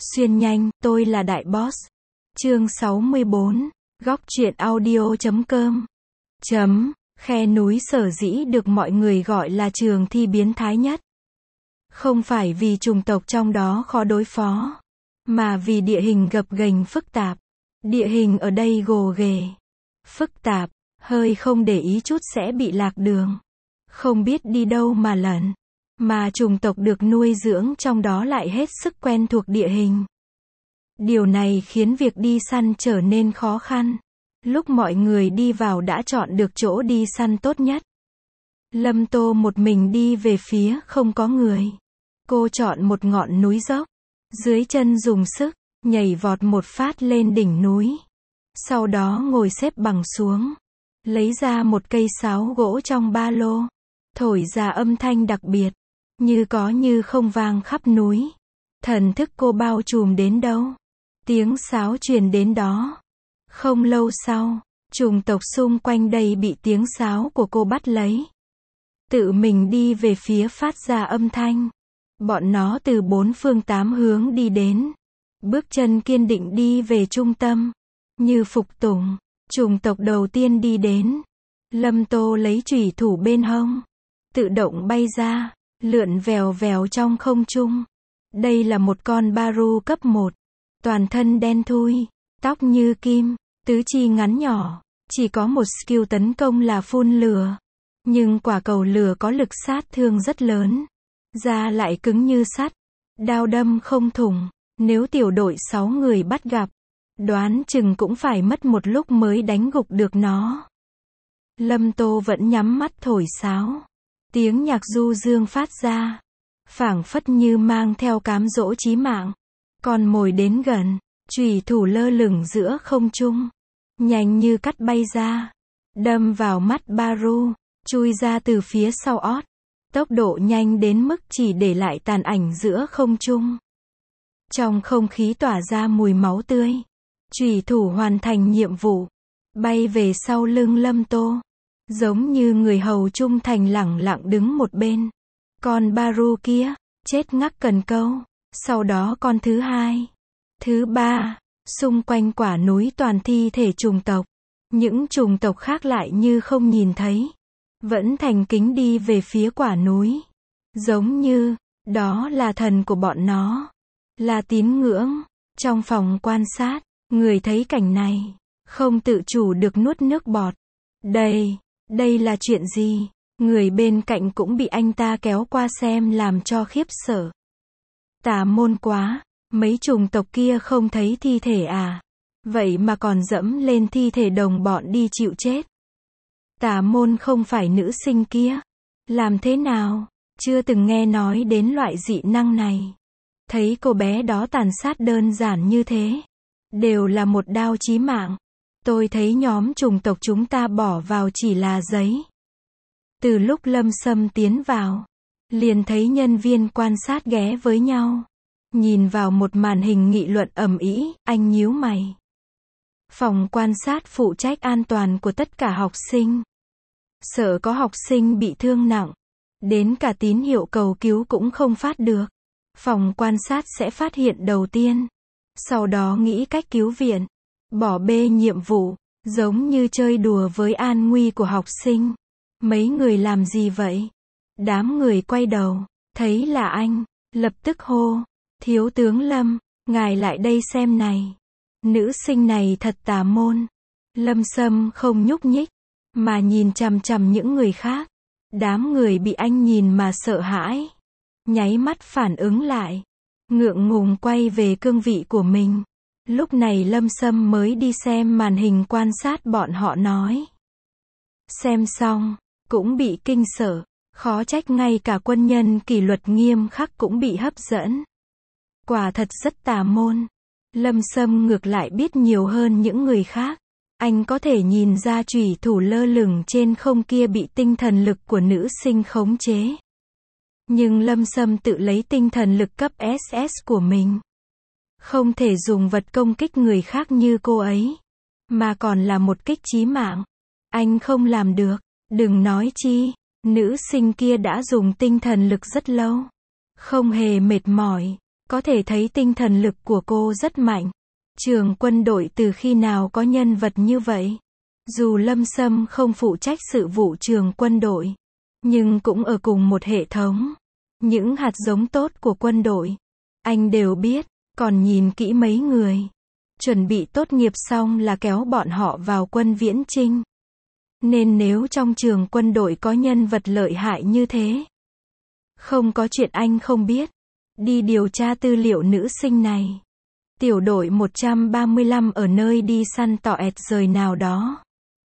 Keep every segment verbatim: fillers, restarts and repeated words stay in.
Xuyên nhanh, tôi là Đại Boss. Chương sáu mươi bốn, góc truyện audio chấm com. Chấm, khe núi sở dĩ được mọi người gọi là trường thi biến thái nhất. Không phải vì chủng tộc trong đó khó đối phó, mà vì địa hình gập ghềnh phức tạp. Địa hình ở đây gồ ghề, phức tạp, hơi không để ý chút sẽ bị lạc đường. Không biết đi đâu mà lẩn. Mà chủng tộc được nuôi dưỡng trong đó lại hết sức quen thuộc địa hình. Điều này khiến việc đi săn trở nên khó khăn. Lúc mọi người đi vào đã chọn được chỗ đi săn tốt nhất. Lâm Tô một mình đi về phía không có người. Cô chọn một ngọn núi dốc. Dưới chân dùng sức, nhảy vọt một phát lên đỉnh núi. Sau đó ngồi xếp bằng xuống. Lấy ra một cây sáo gỗ trong ba lô. Thổi ra âm thanh đặc biệt. Như có như không vang khắp núi. Thần thức cô bao trùm đến đâu, tiếng sáo truyền đến đó. Không lâu sau, chủng tộc xung quanh đây bị tiếng sáo của cô bắt lấy. Tự mình đi về phía phát ra âm thanh. Bọn nó từ bốn phương tám hướng đi đến. Bước chân kiên định đi về trung tâm. Như phục tùng, chủng tộc đầu tiên đi đến. Lâm Tô lấy chủy thủ bên hông. Tự động bay ra, lượn vèo vèo trong không trung. Đây là một con Baru cấp một. Toàn thân đen thui, tóc như kim, tứ chi ngắn nhỏ. Chỉ có một skill tấn công là phun lửa. Nhưng quả cầu lửa có lực sát thương rất lớn. Da lại cứng như sắt. Đao đâm không thủng. Nếu tiểu đội sáu người bắt gặp, đoán chừng cũng phải mất một lúc mới đánh gục được nó. Lâm Tô vẫn nhắm mắt thổi sáo. Tiếng nhạc du dương phát ra, phảng phất như mang theo cám dỗ chí mạng. Con mồi đến gần, chủy thủ lơ lửng giữa không trung, nhanh như cắt bay ra, đâm vào mắt Baru, chui ra từ phía sau ót. Tốc độ nhanh đến mức chỉ để lại tàn ảnh giữa không trung. Trong không khí tỏa ra mùi máu tươi. Chủy thủ hoàn thành nhiệm vụ, bay về sau lưng Lâm Tô. Giống như người hầu trung thành lẳng lặng đứng một bên. Con Baru kia, chết ngắc cần câu. Sau đó con thứ hai, thứ ba, xung quanh quả núi toàn thi thể chủng tộc. Những chủng tộc khác lại như không nhìn thấy. Vẫn thành kính đi về phía quả núi. Giống như, đó là thần của bọn nó. Là tín ngưỡng. Trong phòng quan sát, người thấy cảnh này, không tự chủ được nuốt nước bọt. Đây, đây là chuyện gì? Người bên cạnh cũng bị anh ta kéo qua xem làm cho khiếp sợ. Tà môn quá, mấy chủng tộc kia không thấy thi thể à? Vậy mà còn dẫm lên thi thể đồng bọn đi chịu chết. Tà môn không phải nữ sinh kia. Làm thế nào? Chưa từng nghe nói đến loại dị năng này. Thấy cô bé đó tàn sát đơn giản như thế. Đều là một đao chí mạng. Tôi thấy nhóm chủng tộc chúng ta bỏ vào chỉ là giấy. Từ lúc Lâm Sâm tiến vào, liền thấy nhân viên quan sát ghé với nhau. Nhìn vào một màn hình nghị luận ầm ĩ, anh nhíu mày. Phòng quan sát phụ trách an toàn của tất cả học sinh. Sợ có học sinh bị thương nặng. Đến cả tín hiệu cầu cứu cũng không phát được. Phòng quan sát sẽ phát hiện đầu tiên. Sau đó nghĩ cách cứu viện. Bỏ bê nhiệm vụ, giống như chơi đùa với an nguy của học sinh. Mấy người làm gì vậy? Đám người quay đầu, thấy là anh, lập tức hô. Thiếu tướng Lâm, ngài lại đây xem này. Nữ sinh này thật tà môn. Lâm Sâm không nhúc nhích, mà nhìn chằm chằm những người khác. Đám người bị anh nhìn mà sợ hãi. Nháy mắt phản ứng lại. Ngượng ngùng quay về cương vị của mình. Lúc này Lâm Sâm mới đi xem màn hình quan sát bọn họ nói. Xem xong, cũng bị kinh sợ. Khó trách ngay cả quân nhân kỷ luật nghiêm khắc cũng bị hấp dẫn. Quả thật rất tà môn. Lâm Sâm ngược lại biết nhiều hơn những người khác. Anh có thể nhìn ra chủy thủ lơ lửng trên không kia bị tinh thần lực của nữ sinh khống chế. Nhưng Lâm Sâm tự lấy tinh thần lực cấp ét ét của mình. Không thể dùng vật công kích người khác như cô ấy. Mà còn là một kích chí mạng. Anh không làm được. Đừng nói chi. Nữ sinh kia đã dùng tinh thần lực rất lâu. Không hề mệt mỏi. Có thể thấy tinh thần lực của cô rất mạnh. Trường quân đội từ khi nào có nhân vật như vậy? Dù Lâm Sâm không phụ trách sự vụ trường quân đội, nhưng cũng ở cùng một hệ thống. Những hạt giống tốt của quân đội, anh đều biết, còn nhìn kỹ mấy người. Chuẩn bị tốt nghiệp xong là kéo bọn họ vào quân viễn chinh. Nên nếu trong trường quân đội có nhân vật lợi hại như thế, không có chuyện anh không biết. Đi điều tra tư liệu nữ sinh này. Tiểu đội một trăm ba mươi lăm ở nơi đi săn tọ ẹt rời nào đó.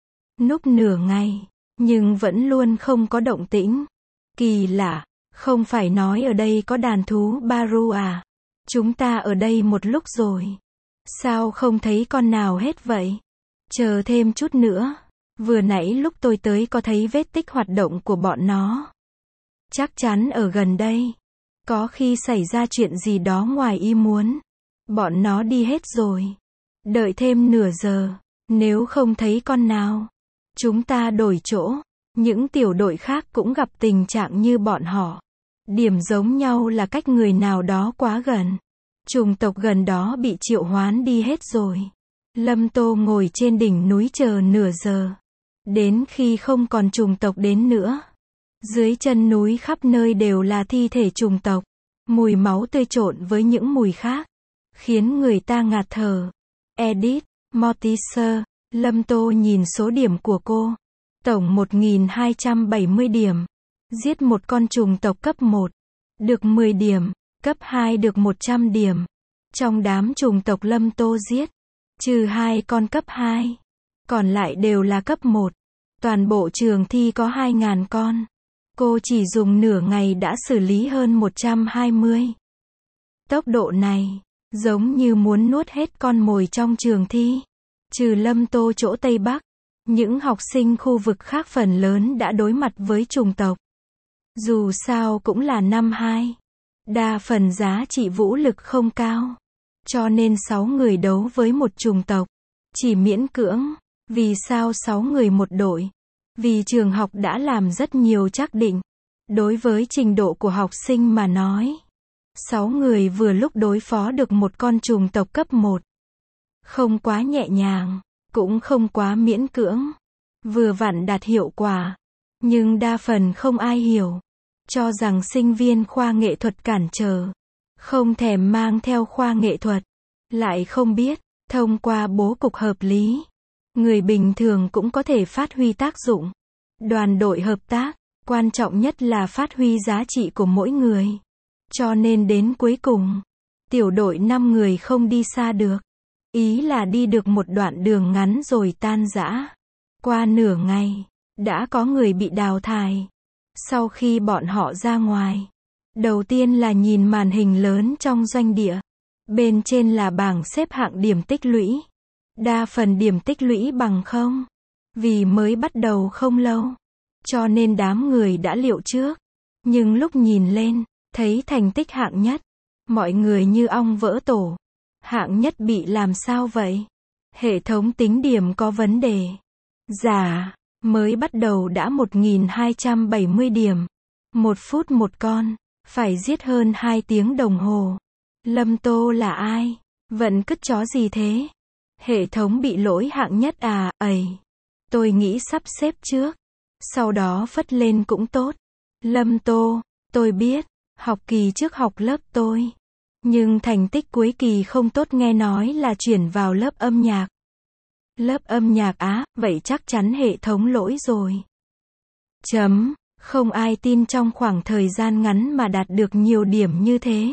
Núp nửa ngày, nhưng vẫn luôn không có động tĩnh. Kỳ lạ, không phải nói ở đây có đàn thú Baru à? Chúng ta ở đây một lúc rồi. Sao không thấy con nào hết vậy? Chờ thêm chút nữa. Vừa nãy lúc tôi tới có thấy vết tích hoạt động của bọn nó. Chắc chắn ở gần đây. Có khi xảy ra chuyện gì đó ngoài ý muốn. Bọn nó đi hết rồi. Đợi thêm nửa giờ. Nếu không thấy con nào, chúng ta đổi chỗ. Những tiểu đội khác cũng gặp tình trạng như bọn họ. Điểm giống nhau là cách người nào đó quá gần. Chủng tộc gần đó bị triệu hoán đi hết rồi. Lâm Tô ngồi trên đỉnh núi chờ nửa giờ. Đến khi không còn chủng tộc đến nữa. Dưới chân núi khắp nơi đều là thi thể chủng tộc. Mùi máu tươi trộn với những mùi khác, khiến người ta ngạt thở. Edit, Mortiser, Lâm Tô nhìn số điểm của cô. Tổng một nghìn hai trăm bảy mươi điểm. Giết một con chủng tộc cấp một. Được mười điểm. Cấp hai được một trăm điểm. Trong đám chủng tộc Lâm Tô giết, trừ hai con cấp hai. Còn lại đều là cấp một. Toàn bộ trường thi có hai nghìn con. Cô chỉ dùng nửa ngày đã xử lý hơn một trăm hai mươi. Tốc độ này, giống như muốn nuốt hết con mồi trong trường thi. Trừ Lâm Tô chỗ Tây Bắc, những học sinh khu vực khác phần lớn đã đối mặt với chủng tộc. Dù sao cũng là năm hai. Đa phần giá trị vũ lực không cao. Cho nên sáu người đấu với một chủng tộc. Chỉ miễn cưỡng. Vì sao sáu người một đội? Vì trường học đã làm rất nhiều trắc định. Đối với trình độ của học sinh mà nói, sáu người vừa lúc đối phó được một con chủng tộc cấp một. Không quá nhẹ nhàng, cũng không quá miễn cưỡng. Vừa vặn đạt hiệu quả. Nhưng đa phần không ai hiểu. Cho rằng sinh viên khoa nghệ thuật cản trở. Không thèm mang theo khoa nghệ thuật. Lại không biết, thông qua bố cục hợp lý, người bình thường cũng có thể phát huy tác dụng. Đoàn đội hợp tác, quan trọng nhất là phát huy giá trị của mỗi người. Cho nên đến cuối cùng, tiểu đội năm người không đi xa được. Ý là đi được một đoạn đường ngắn rồi tan rã. Qua nửa ngày, đã có người bị đào thải. Sau khi bọn họ ra ngoài, đầu tiên là nhìn màn hình lớn trong doanh địa. Bên trên là bảng xếp hạng điểm tích lũy. Đa phần điểm tích lũy bằng không. Vì mới bắt đầu không lâu. Cho nên đám người đã liệu trước. Nhưng lúc nhìn lên, thấy thành tích hạng nhất. Mọi người như ong vỡ tổ. Hạng nhất bị làm sao vậy? Hệ thống tính điểm có vấn đề. Dạ, mới bắt đầu đã một nghìn hai trăm bảy mươi điểm. Một phút một con. Phải giết hơn hai tiếng đồng hồ. Lâm Tô là ai? Vận cứt chó gì thế? Hệ thống bị lỗi hạng nhất à? Ầy. Tôi nghĩ sắp xếp trước. Sau đó phất lên cũng tốt. Lâm Tô, tôi biết. Học kỳ trước học lớp tôi. Nhưng thành tích cuối kỳ không tốt, nghe nói là chuyển vào lớp âm nhạc. Lớp âm nhạc á, vậy chắc chắn hệ thống lỗi rồi. Chấm, không ai tin trong khoảng thời gian ngắn mà đạt được nhiều điểm như thế.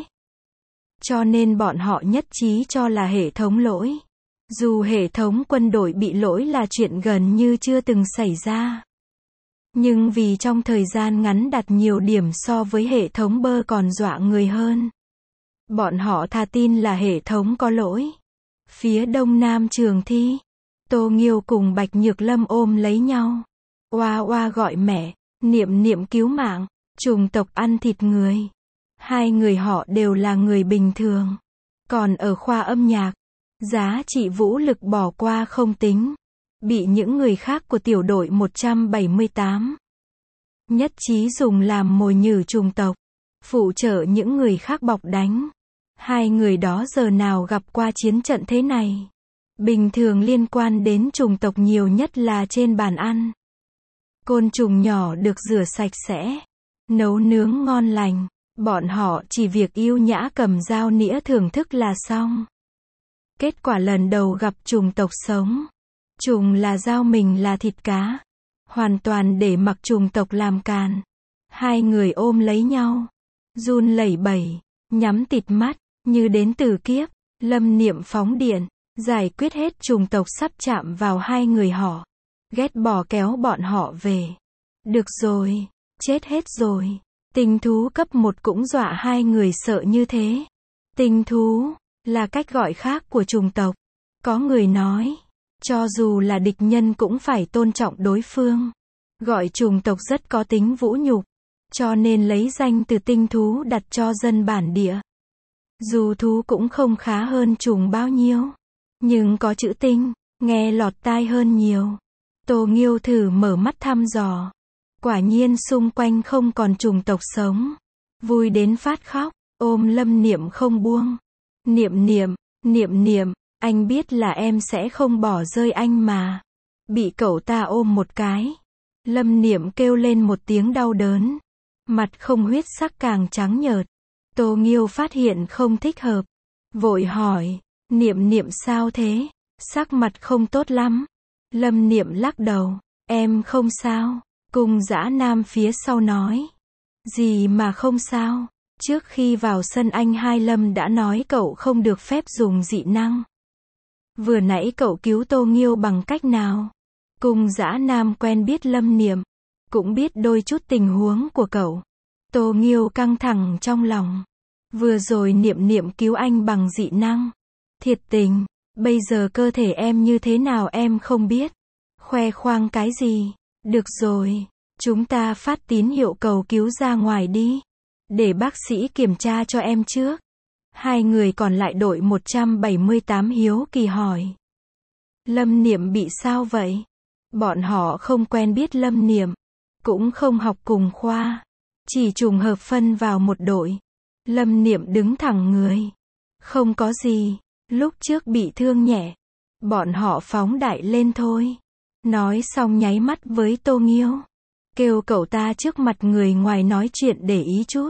Cho nên bọn họ nhất trí cho là hệ thống lỗi. Dù hệ thống quân đội bị lỗi là chuyện gần như chưa từng xảy ra. Nhưng vì trong thời gian ngắn đạt nhiều điểm so với hệ thống bơ còn dọa người hơn. Bọn họ thà tin là hệ thống có lỗi. Phía đông nam trường thi, Tô Nghiêu cùng Bạch Nhược Lâm ôm lấy nhau. Oa oa gọi mẹ, niệm niệm cứu mạng, chủng tộc ăn thịt người. Hai người họ đều là người bình thường. Còn ở khoa âm nhạc, giá trị vũ lực bỏ qua không tính. Bị những người khác của tiểu đội một trăm bảy mươi tám nhất trí dùng làm mồi nhử chủng tộc. Phụ trợ những người khác bọc đánh. Hai người đó giờ nào gặp qua chiến trận thế này. Bình thường liên quan đến chủng tộc nhiều nhất là trên bàn ăn. Côn trùng nhỏ được rửa sạch sẽ, nấu nướng ngon lành, bọn họ chỉ việc yêu nhã cầm dao nĩa thưởng thức là xong. Kết quả lần đầu gặp chủng tộc sống. Trùng là dao, mình là thịt cá. Hoàn toàn để mặc chủng tộc làm càn. Hai người ôm lấy nhau, run lẩy bẩy, nhắm tịt mắt, như đến từ kiếp. Lâm Niệm phóng điện, giải quyết hết chủng tộc sắp chạm vào hai người họ. Ghét bỏ kéo bọn họ về. Được rồi, chết hết rồi. Tinh thú cấp một cũng dọa hai người sợ như thế. Tinh thú là cách gọi khác của chủng tộc. Có người nói, cho dù là địch nhân cũng phải tôn trọng đối phương. Gọi chủng tộc rất có tính vũ nhục, cho nên lấy danh từ tinh thú đặt cho dân bản địa. Dù thú cũng không khá hơn trùng bao nhiêu, nhưng có chữ tinh, nghe lọt tai hơn nhiều. Tô Nghiêu thử mở mắt thăm dò. Quả nhiên xung quanh không còn chủng tộc sống. Vui đến phát khóc, ôm Lâm Niệm không buông. Niệm niệm, niệm niệm, anh biết là em sẽ không bỏ rơi anh mà. Bị cậu ta ôm một cái. Lâm Niệm kêu lên một tiếng đau đớn. Mặt không huyết sắc càng trắng nhợt. Tô Nghiêu phát hiện không thích hợp. Vội hỏi, Niệm niệm sao thế? Sắc mặt không tốt lắm. Lâm Niệm lắc đầu, em không sao. Cung Dã Nam phía sau nói. Gì mà không sao? Trước khi vào sân anh hai Lâm đã nói cậu không được phép dùng dị năng. Vừa nãy cậu cứu Tô Nghiêu bằng cách nào? Cung Dã Nam quen biết Lâm Niệm, cũng biết đôi chút tình huống của cậu. Tô Nghiêu căng thẳng trong lòng. Vừa rồi Niệm niệm cứu anh bằng dị năng. Thiệt tình, bây giờ cơ thể em như thế nào em không biết. Khoe khoang cái gì? Được rồi, chúng ta phát tín hiệu cầu cứu ra ngoài đi. Để bác sĩ kiểm tra cho em trước. Hai người còn lại đội một trăm bảy mươi tám hiếu kỳ hỏi. Lâm Niệm bị sao vậy? Bọn họ không quen biết Lâm Niệm, cũng không học cùng khoa, chỉ trùng hợp phân vào một đội. Lâm Niệm đứng thẳng người. Không có gì, lúc trước bị thương nhẹ. Bọn họ phóng đại lên thôi. Nói xong nháy mắt với Tô Nghiêu. Kêu cậu ta trước mặt người ngoài nói chuyện để ý chút.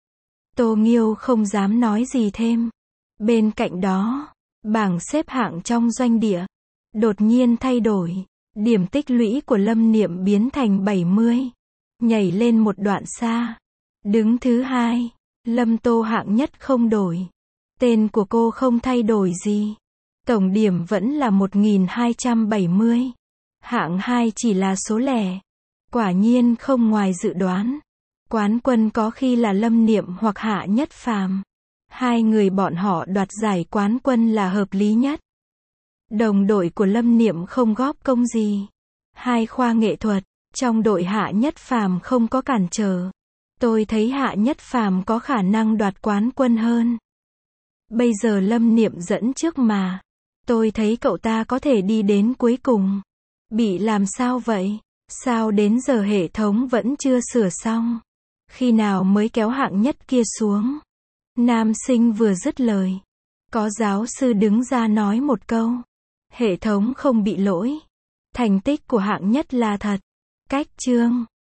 Tô Nghiêu không dám nói gì thêm. Bên cạnh đó, bảng xếp hạng trong doanh địa đột nhiên thay đổi. Điểm tích lũy của Lâm Niệm biến thành bảy mươi. Nhảy lên một đoạn xa. Đứng thứ hai. Lâm Tô hạng nhất không đổi. Tên của cô không thay đổi gì. Tổng điểm vẫn là một nghìn hai trăm bảy mươi. Hạng hai chỉ là số lẻ. Quả nhiên không ngoài dự đoán. Quán quân có khi là Lâm Niệm hoặc Hạ Nhất Phàm. Hai người bọn họ đoạt giải quán quân là hợp lý nhất. Đồng đội của Lâm Niệm không góp công gì. Hai khoa nghệ thuật, trong đội Hạ Nhất Phàm không có cản trở. Tôi thấy Hạ Nhất Phàm có khả năng đoạt quán quân hơn. Bây giờ Lâm Niệm dẫn trước mà. Tôi thấy cậu ta có thể đi đến cuối cùng. Bị làm sao vậy? Sao đến giờ hệ thống vẫn chưa sửa xong? Khi nào mới kéo hạng nhất kia xuống? Nam sinh vừa dứt lời. Có giáo sư đứng ra nói một câu. Hệ thống không bị lỗi. Thành tích của hạng nhất là thật. Cách chương.